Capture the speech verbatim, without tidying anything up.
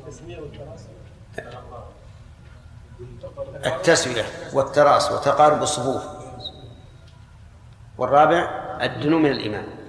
التسوية والتراص وتقارب الصفوف. والرابع الدنو من الإمام.